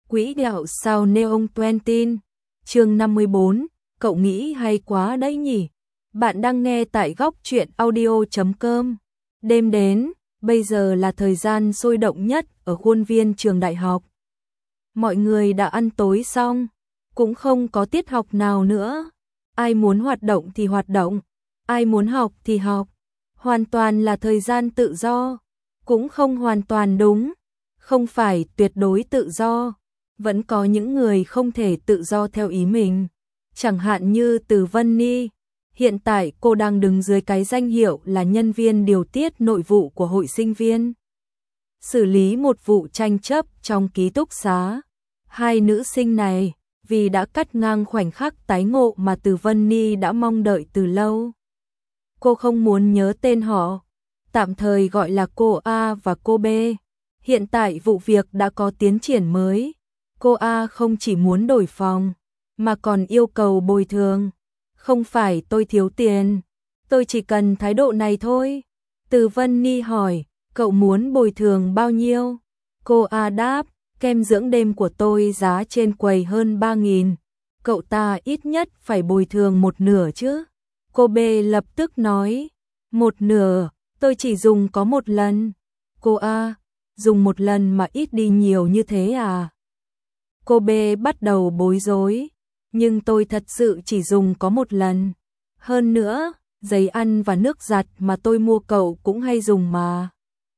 Quỹ đạo sao Neon Twentin, chương 54, cậu nghĩ hay quá đấy nhỉ? Bạn đang nghe tại góc truyện audio.com. Đêm đến, bây giờ là thời gian sôi động nhất ở khuôn viên trường đại học. Mọi người đã ăn tối xong, cũng không có tiết học nào nữa. Ai muốn hoạt động thì hoạt động, ai muốn học thì học. Hoàn toàn là thời gian tự do, cũng không hoàn toàn đúng, không phải tuyệt đối tự do. Vẫn có những người không thể tự do theo ý mình, chẳng hạn như Từ Vân Ni. Hiện tại cô đang đứng dưới cái danh hiệu là nhân viên điều tiết nội vụ của hội sinh viên, xử lý một vụ tranh chấp trong ký túc xá. Hai nữ sinh này, vì đã cắt ngang khoảnh khắc tái ngộ mà Từ Vân Ni đã mong đợi từ lâu. Cô không muốn nhớ tên họ, tạm thời gọi là cô A và cô B. Hiện tại vụ việc đã có tiến triển mới. Cô A không chỉ muốn đổi phòng, mà còn yêu cầu bồi thường. Không phải tôi thiếu tiền, tôi chỉ cần thái độ này thôi. Từ Vân Ni hỏi, cậu muốn bồi thường bao nhiêu? Cô A đáp, kem dưỡng đêm của tôi giá trên quầy hơn 3.000. Cậu ta ít nhất phải bồi thường một nửa chứ. Cô B lập tức nói, một nửa, tôi chỉ dùng có một lần. Cô A, dùng một lần mà ít đi nhiều như thế à? Cô B bắt đầu bối rối, nhưng tôi thật sự chỉ dùng có một lần. Hơn nữa, giấy ăn và nước giặt mà tôi mua cậu cũng hay dùng mà.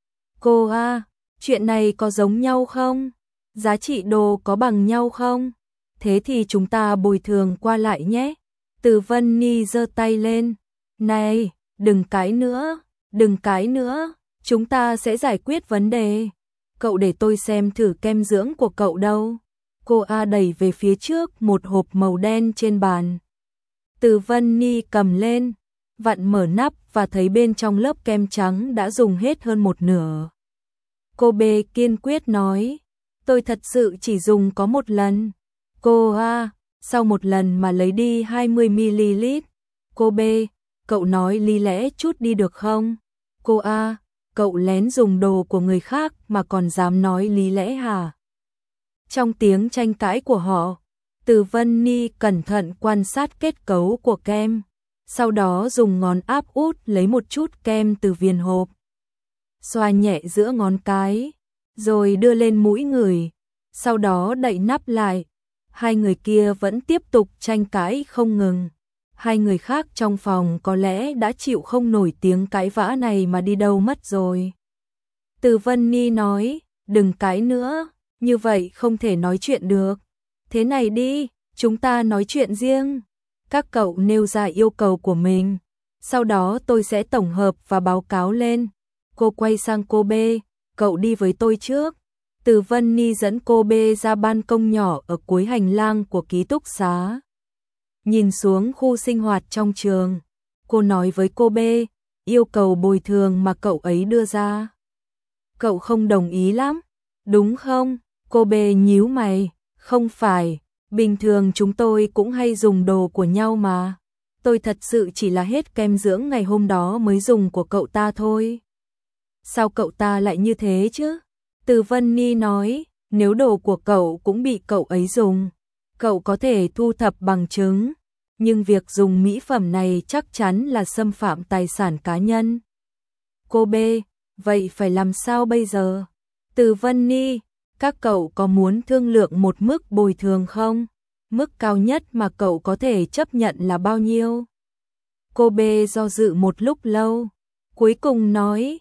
Cô A, chuyện này có giống nhau không? Giá trị đồ có bằng nhau không? Thế thì chúng ta bồi thường qua lại nhé. Từ Vân Ni giơ tay lên. Này, đừng cãi nữa, đừng cãi nữa, chúng ta sẽ giải quyết vấn đề. Cậu để tôi xem thử kem dưỡng của cậu đâu. Cô A đẩy về phía trước một hộp màu đen trên bàn. Từ Vân Ni cầm lên, vặn mở nắp và thấy bên trong lớp kem trắng đã dùng hết hơn một nửa. Cô B kiên quyết nói, tôi thật sự chỉ dùng có một lần. Cô A, sau một lần mà lấy đi 20ml. Cô B, cậu nói lý lẽ chút đi được không? Cô A, cậu lén dùng đồ của người khác mà còn dám nói lý lẽ hả? Trong tiếng tranh cãi của họ, Từ Vân Ni cẩn thận quan sát kết cấu của kem, sau đó dùng ngón áp út lấy một chút kem từ viền hộp, xoa nhẹ giữa ngón cái, rồi đưa lên mũi người, sau đó đậy nắp lại. Hai người kia vẫn tiếp tục tranh cãi không ngừng. Hai người khác trong phòng có lẽ đã chịu không nổi tiếng cãi vã này mà đi đâu mất rồi. Từ Vân Ni nói, đừng cãi nữa, như vậy không thể nói chuyện được. Thế này đi, chúng ta nói chuyện riêng. Các cậu nêu ra yêu cầu của mình, sau đó tôi sẽ tổng hợp và báo cáo lên. Cô quay sang cô B, cậu đi với tôi trước. Từ Vân Ni dẫn cô B ra ban công nhỏ ở cuối hành lang của ký túc xá. Nhìn xuống khu sinh hoạt trong trường, cô nói với cô B, yêu cầu bồi thường mà cậu ấy đưa ra. Cậu không đồng ý lắm, đúng không? Cô B nhíu mày, không phải, bình thường chúng tôi cũng hay dùng đồ của nhau mà. Tôi thật sự chỉ là hết kem dưỡng ngày hôm đó mới dùng của cậu ta thôi. Sao cậu ta lại như thế chứ? Từ Vân Ni nói, nếu đồ của cậu cũng bị cậu ấy dùng, cậu có thể thu thập bằng chứng, nhưng việc dùng mỹ phẩm này chắc chắn là xâm phạm tài sản cá nhân. Cô B, vậy phải làm sao bây giờ? Từ Vân Ni, các cậu có muốn thương lượng một mức bồi thường không? Mức cao nhất mà cậu có thể chấp nhận là bao nhiêu? Cô B do dự một lúc lâu, cuối cùng nói,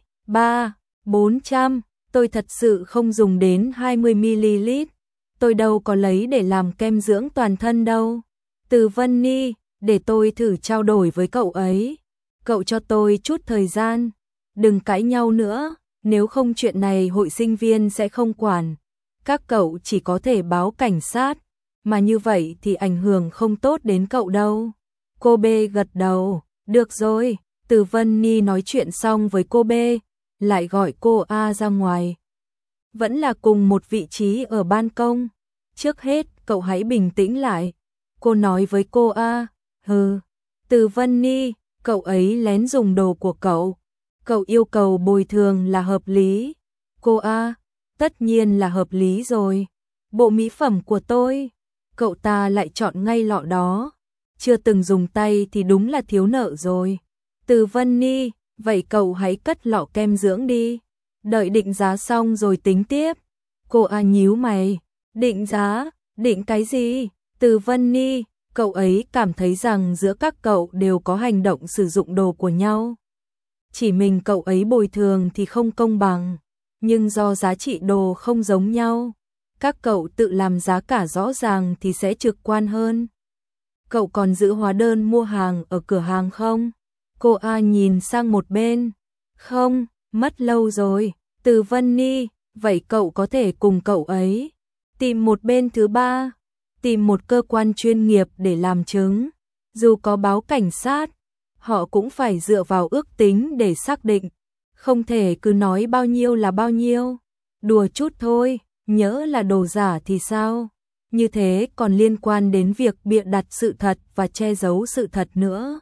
400. Tôi thật sự không dùng đến 20ml, tôi đâu có lấy để làm kem dưỡng toàn thân đâu. Từ Vân Ni, để tôi thử trao đổi với cậu ấy. Cậu cho tôi chút thời gian, đừng cãi nhau nữa, nếu không chuyện này hội sinh viên sẽ không quản. Các cậu chỉ có thể báo cảnh sát, mà như vậy thì ảnh hưởng không tốt đến cậu đâu. Cô B gật đầu, được rồi. Từ Vân Ni nói chuyện xong với cô B, lại gọi cô A ra ngoài. Vẫn là cùng một vị trí ở ban công. Trước hết, cậu hãy bình tĩnh lại. Cô nói với cô A, Từ Vân Ni, cậu ấy lén dùng đồ của cậu. Cậu yêu cầu bồi thường là hợp lý. Cô A, tất nhiên là hợp lý rồi. bộ mỹ phẩm của tôi. Cậu ta lại chọn ngay lọ đó. Chưa từng dùng tay thì đúng là thiếu nợ rồi. Từ Vân Ni, vậy cậu hãy cất lọ kem dưỡng đi. Đợi định giá xong rồi tính tiếp. Cô nhíu mày. Định giá? Định cái gì? Từ Vân Ni, cậu ấy cảm thấy rằng giữa các cậu đều có hành động sử dụng đồ của nhau. Chỉ mình cậu ấy bồi thường thì không công bằng. Nhưng do giá trị đồ không giống nhau, các cậu tự làm giá cả rõ ràng thì sẽ trực quan hơn. Cậu còn giữ hóa đơn mua hàng ở cửa hàng không? Cô nhìn sang một bên. Không, mất lâu rồi. Từ Vân Ni, vậy cậu có thể cùng cậu ấy tìm một bên thứ ba, tìm một cơ quan chuyên nghiệp để làm chứng. Dù có báo cảnh sát, họ cũng phải dựa vào ước tính để xác định. Không thể cứ nói bao nhiêu là bao nhiêu. Đùa chút thôi, nhỡ là đồ giả thì sao? Như thế còn liên quan đến việc bịa đặt sự thật và che giấu sự thật nữa.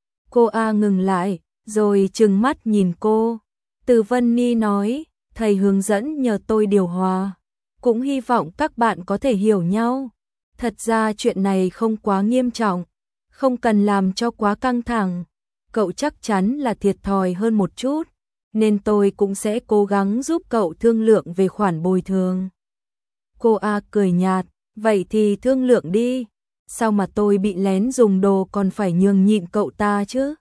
Cô ngừng lại, rồi trừng mắt nhìn cô. Từ Vân Ni nói, thầy hướng dẫn nhờ tôi điều hòa. Cũng hy vọng các bạn có thể hiểu nhau. Thật ra chuyện này không quá nghiêm trọng, không cần làm cho quá căng thẳng. Cậu chắc chắn là thiệt thòi hơn một chút, nên tôi cũng sẽ cố gắng giúp cậu thương lượng về khoản bồi thường. Cô cười nhạt, vậy thì thương lượng đi. Sao mà tôi bị lén dùng đồ còn phải nhường nhịn cậu ta chứ?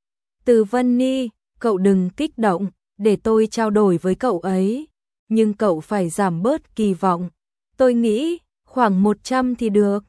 Từ Vân Ni, cậu đừng kích động, để tôi trao đổi với cậu ấy. Nhưng cậu phải giảm bớt kỳ vọng. Tôi nghĩ khoảng 100 thì được.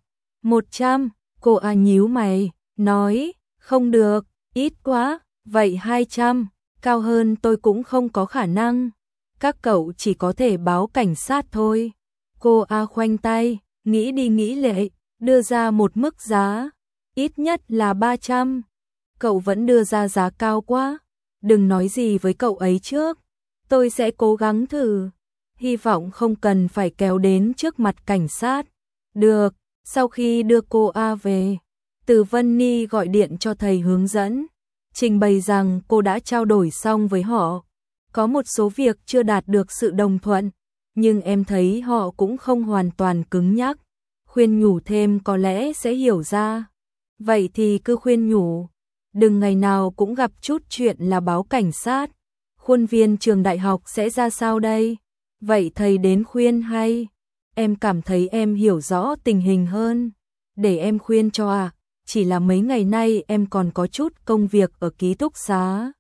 100, cô nhíu mày, nói, không được, ít quá, vậy 200, cao hơn tôi cũng không có khả năng. Các cậu chỉ có thể báo cảnh sát thôi. Cô khoanh tay, nghĩ đi nghĩ lại, đưa ra một mức giá, ít nhất là 300. Cậu vẫn đưa ra giá cao quá, đừng nói gì với cậu ấy trước. Tôi sẽ cố gắng thử, hy vọng không cần phải kéo đến trước mặt cảnh sát. Được, sau khi đưa cô về, Từ Vân Ni gọi điện cho thầy hướng dẫn, trình bày rằng cô đã trao đổi xong với họ. Có một số việc chưa đạt được sự đồng thuận, nhưng em thấy họ cũng không hoàn toàn cứng nhắc. Khuyên nhủ thêm có lẽ sẽ hiểu ra. Vậy thì cứ khuyên nhủ, đừng ngày nào cũng gặp chút chuyện là báo cảnh sát. Khuôn viên trường đại học sẽ ra sao đây? Vậy thầy đến khuyên hay? Em cảm thấy em hiểu rõ tình hình hơn. Để em khuyên cho chỉ là mấy ngày nay em còn có chút công việc ở ký túc xá.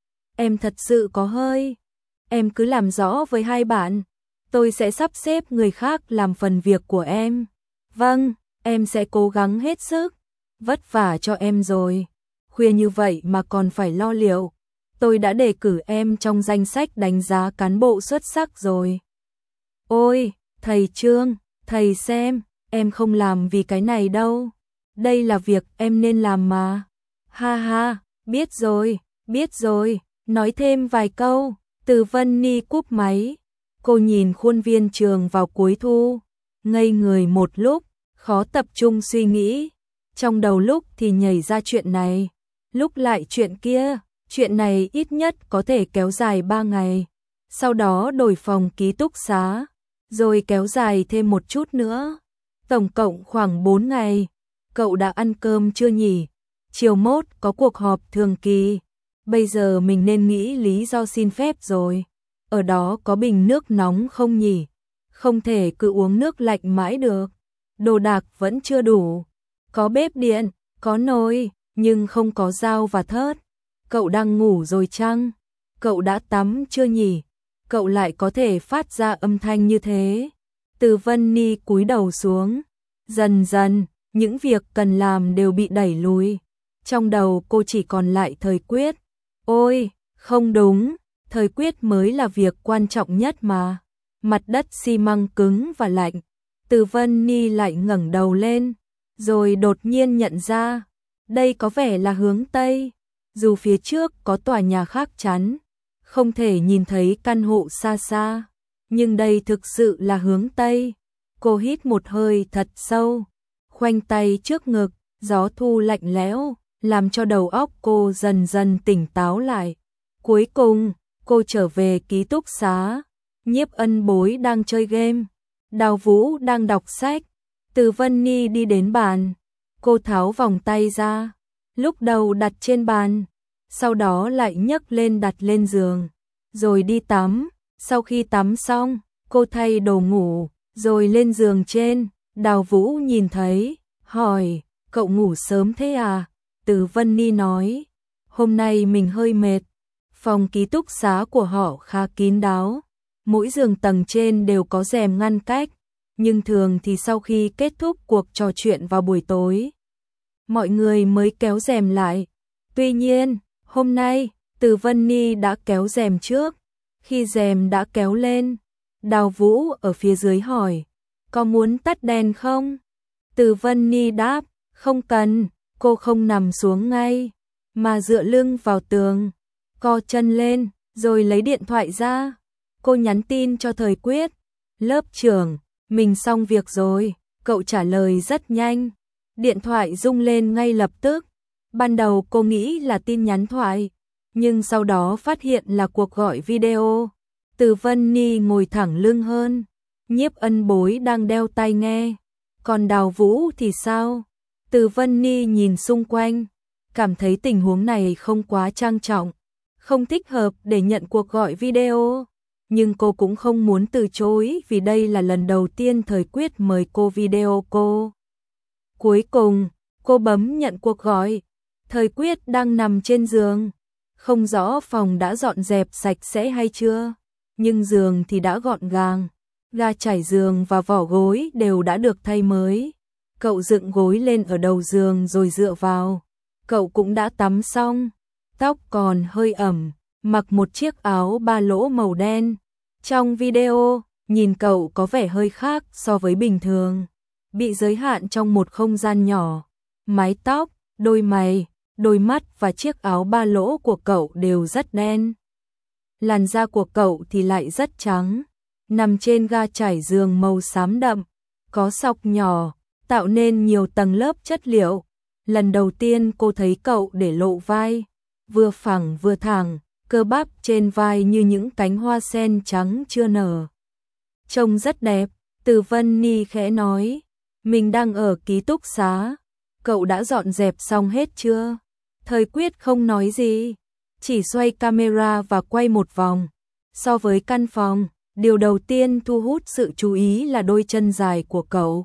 Em thật sự có hơi. Em cứ làm rõ với hai bạn. Tôi sẽ sắp xếp người khác làm phần việc của em. Vâng, em sẽ cố gắng hết sức. Vất vả cho em rồi. Khuya như vậy mà còn phải lo liệu. Tôi đã đề cử em trong danh sách đánh giá cán bộ xuất sắc rồi. Ôi, thầy Trương, thầy xem, em không làm vì cái này đâu. Đây là việc em nên làm mà. Ha ha, biết rồi, nói thêm vài câu. Từ Vân Ni cúp máy. Cô nhìn khuôn viên trường vào cuối thu, ngây người một lúc, khó tập trung suy nghĩ. Trong đầu lúc thì nhảy ra chuyện này, lúc lại chuyện kia. Chuyện này ít nhất có thể kéo dài 3 ngày. Sau đó đổi phòng ký túc xá, rồi kéo dài thêm một chút nữa. Tổng cộng khoảng 4 ngày. Cậu đã ăn cơm chưa nhỉ? Chiều mốt có cuộc họp thường kỳ. Bây giờ mình nên nghĩ lý do xin phép rồi. Ở đó có bình nước nóng không nhỉ? Không thể cứ uống nước lạnh mãi được. Đồ đạc vẫn chưa đủ. Có bếp điện, có nồi, nhưng không có dao và thớt. Cậu đang ngủ rồi chăng? Cậu đã tắm chưa nhỉ? Cậu lại có thể phát ra âm thanh như thế. Từ Vân Ni cúi đầu xuống. Dần dần, những việc cần làm đều bị đẩy lùi. Trong đầu cô chỉ còn lại thời quyết. Ôi, không đúng, thời quyết mới là việc quan trọng nhất mà. Mặt đất xi măng cứng và lạnh. Từ Vân Ni lại ngẩng đầu lên, rồi đột nhiên nhận ra, đây có vẻ là hướng Tây. Dù phía trước có tòa nhà khác chắn, không thể nhìn thấy căn hộ xa xa, nhưng đây thực sự là hướng Tây. Cô hít một hơi thật sâu, khoanh tay trước ngực, gió thu lạnh lẽo, làm cho đầu óc cô dần dần tỉnh táo lại. Cuối cùng, cô trở về ký túc xá, Nhiếp Ân Bối đang chơi game. Đào Vũ đang đọc sách. Từ Vân Ni đi đến bàn. Cô tháo vòng tay ra. Lúc đầu đặt trên bàn. Sau đó lại nhấc lên đặt lên giường. Rồi đi tắm. Sau khi tắm xong, cô thay đồ ngủ. Rồi lên giường trên. Đào Vũ nhìn thấy. Hỏi, cậu ngủ sớm thế à? Từ Vân Ni nói. Hôm nay mình hơi mệt. Phòng ký túc xá của họ khá kín đáo. Mỗi giường tầng trên đều có rèm ngăn cách. Nhưng thường thì sau khi kết thúc cuộc trò chuyện vào buổi tối, mọi người mới kéo rèm lại. Tuy nhiên, hôm nay, Từ Vân Ni đã kéo rèm trước. Khi rèm đã kéo lên, Đào Vũ ở phía dưới hỏi, có muốn tắt đèn không? Từ Vân Ni đáp, không cần. Cô không nằm xuống ngay, mà dựa lưng vào tường, co chân lên, rồi lấy điện thoại ra. Cô nhắn tin cho Thời Quyết, lớp trưởng, mình xong việc rồi. Cậu trả lời rất nhanh. Điện thoại rung lên ngay lập tức. Ban đầu cô nghĩ là tin nhắn thoại, nhưng sau đó phát hiện là cuộc gọi video. Từ Vân Ni ngồi thẳng lưng hơn. Nhiếp Ân Bối đang đeo tai nghe. Còn Đào Vũ thì sao? Từ Vân Ni nhìn xung quanh, cảm thấy tình huống này không quá trang trọng, không thích hợp để nhận cuộc gọi video. Nhưng cô cũng không muốn từ chối vì đây là lần đầu tiên Thời Quyết mời cô video cô. Cuối cùng, cô bấm nhận cuộc gọi. Thời Quyết đang nằm trên giường. Không rõ phòng đã dọn dẹp sạch sẽ hay chưa, nhưng giường thì đã gọn gàng. Ga trải giường và vỏ gối đều đã được thay mới. Cậu dựng gối lên ở đầu giường rồi dựa vào. Cậu cũng đã tắm xong, tóc còn hơi ẩm, mặc một chiếc áo ba lỗ màu đen. Trong video, nhìn cậu có vẻ hơi khác so với bình thường, bị giới hạn trong một không gian nhỏ. Mái tóc, đôi mày, đôi mắt và chiếc áo ba lỗ của cậu đều rất đen. Làn da của cậu thì lại rất trắng, nằm trên ga trải giường màu xám đậm, có sọc nhỏ, tạo nên nhiều tầng lớp chất liệu. Lần đầu tiên cô thấy cậu để lộ vai, vừa phẳng vừa thẳng, cơ bắp trên vai như những cánh hoa sen trắng chưa nở. Trông rất đẹp. Từ Vân Ni khẽ nói, mình đang ở ký túc xá, cậu đã dọn dẹp xong hết chưa? Thời Quyết không nói gì, chỉ xoay camera và quay một vòng. So với căn phòng, điều đầu tiên thu hút sự chú ý là đôi chân dài của cậu.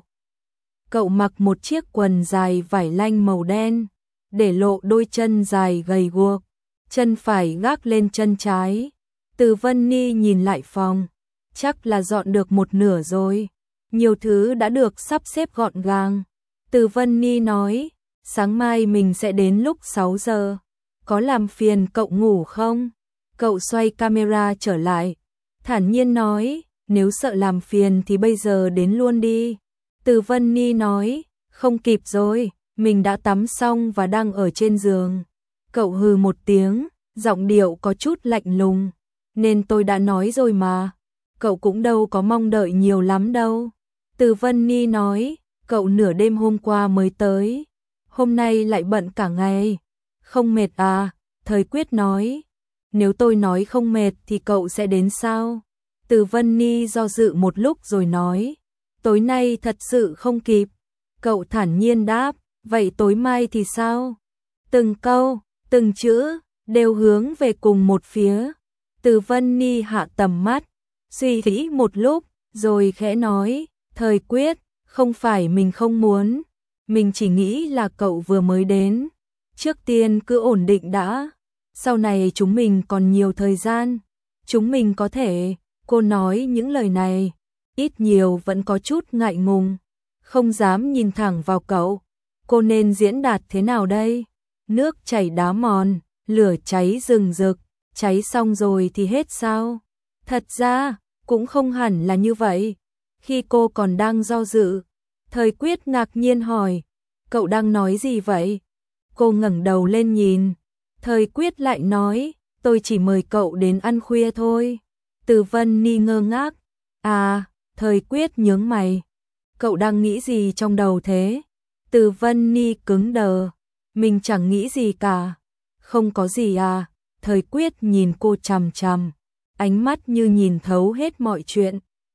Cậu mặc một chiếc quần dài vải lanh màu đen, để lộ đôi chân dài gầy guộc, chân phải gác lên chân trái. Từ Vân Ni nhìn lại phòng, chắc là dọn được một nửa rồi, nhiều thứ đã được sắp xếp gọn gàng. Từ Vân Ni nói, sáng mai mình sẽ đến lúc 6 giờ, có làm phiền cậu ngủ không? Cậu xoay camera trở lại, thản nhiên nói, nếu sợ làm phiền thì bây giờ đến luôn đi. Từ Vân Ni nói, không kịp rồi, mình đã tắm xong và đang ở trên giường. Cậu hừ một tiếng, giọng điệu có chút lạnh lùng, nên tôi đã nói rồi mà, cậu cũng đâu có mong đợi nhiều lắm đâu. Từ Vân Ni nói, cậu nửa đêm hôm qua mới tới, hôm nay lại bận cả ngày, không mệt à? Thời Quyết nói, nếu tôi nói không mệt thì cậu sẽ đến sao? Từ Vân Ni do dự một lúc rồi nói, tối nay thật sự không kịp. Cậu thản nhiên đáp, vậy tối mai thì sao? Từng câu, từng chữ, đều hướng về cùng một phía. Từ Vân Ni hạ tầm mắt, suy nghĩ một lúc, rồi khẽ nói, Thời Quyết, không phải mình không muốn, mình chỉ nghĩ là cậu vừa mới đến. Trước tiên cứ ổn định đã, sau này chúng mình còn nhiều thời gian, chúng mình có thể. Cô nói những lời này, ít nhiều vẫn có chút ngại ngùng, không dám nhìn thẳng vào cậu. Cô nên diễn đạt thế nào đây? Nước chảy đá mòn, lửa cháy rừng rực, cháy xong rồi thì hết sao? Thật ra, cũng không hẳn là như vậy. Khi cô còn đang do dự, Thời Quyết ngạc nhiên hỏi, cậu đang nói gì vậy? Cô ngẩng đầu lên nhìn, Thời Quyết lại nói, tôi chỉ mời cậu đến ăn khuya thôi. Từ Vân Ni ngơ ngác, à, Thời Quyết nhướng mày, cậu đang nghĩ gì trong đầu thế? Từ Vân Ni cứng đờ, mình chẳng nghĩ gì cả. Không có gì à? Thời Quyết nhìn cô chằm chằm, ánh mắt như nhìn thấu hết mọi chuyện.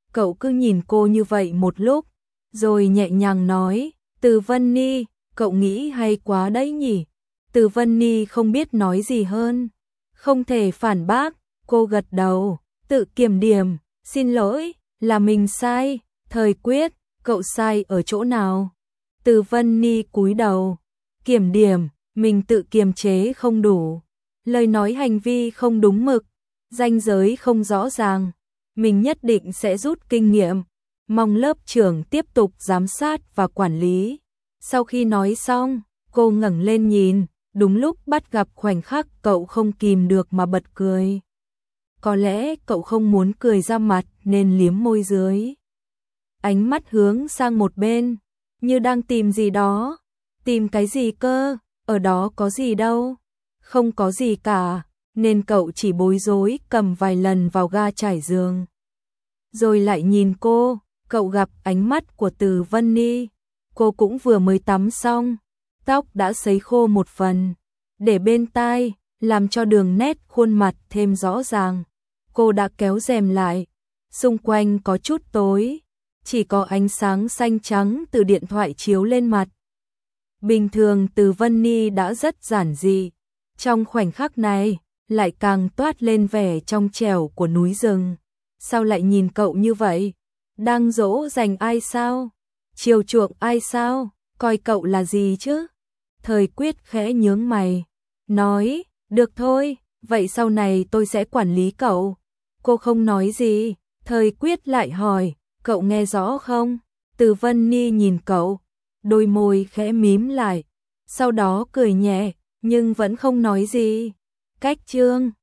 cậu cứ nhìn cô như vậy một lúc, rồi nhẹ nhàng nói, Từ Vân Ni, cậu nghĩ hay quá đấy nhỉ. Từ Vân Ni không biết nói gì hơn, không thể phản bác, cô gật đầu, tự kiểm điểm, xin lỗi, là mình sai, Thời Quyết, cậu sai ở chỗ nào? Từ Vân Ni cúi đầu, kiểm điểm, mình tự kiềm chế không đủ, lời nói hành vi không đúng mực, ranh giới không rõ ràng, mình nhất định sẽ rút kinh nghiệm, mong lớp trưởng tiếp tục giám sát và quản lý. Sau khi nói xong, cô ngẩng lên nhìn, đúng lúc bắt gặp khoảnh khắc cậu không kìm được mà bật cười. Có lẽ cậu không muốn cười ra mặt nên liếm môi dưới. Ánh mắt hướng sang một bên, như đang tìm gì đó. Tìm cái gì cơ, ở đó có gì đâu. Không có gì cả, nên cậu chỉ bối rối cầm vài lần vào ga trải giường. Rồi lại nhìn cô, cậu gặp ánh mắt của Từ Vân Ni. Cô cũng vừa mới tắm xong, tóc đã sấy khô một phần, để bên tai, làm cho đường nét khuôn mặt thêm rõ ràng. Cô đã kéo rèm lại, xung quanh có chút tối, chỉ có ánh sáng xanh trắng từ điện thoại chiếu lên mặt. Bình thường Từ Vân Ni đã rất giản dị, trong khoảnh khắc này, lại càng toát lên vẻ trong trẻo của núi rừng. Sao lại nhìn cậu như vậy? Đang dỗ dành ai sao? Chiều chuộng ai sao? Coi cậu là gì chứ? Thời Quyết khẽ nhướng mày, nói, được thôi, vậy sau này tôi sẽ quản lý cậu. Cô không nói gì, Thời Quyết lại hỏi, cậu nghe rõ không? Từ Vân Ni nhìn cậu, đôi môi khẽ mím lại, sau đó cười nhẹ, nhưng vẫn không nói gì. Cách chương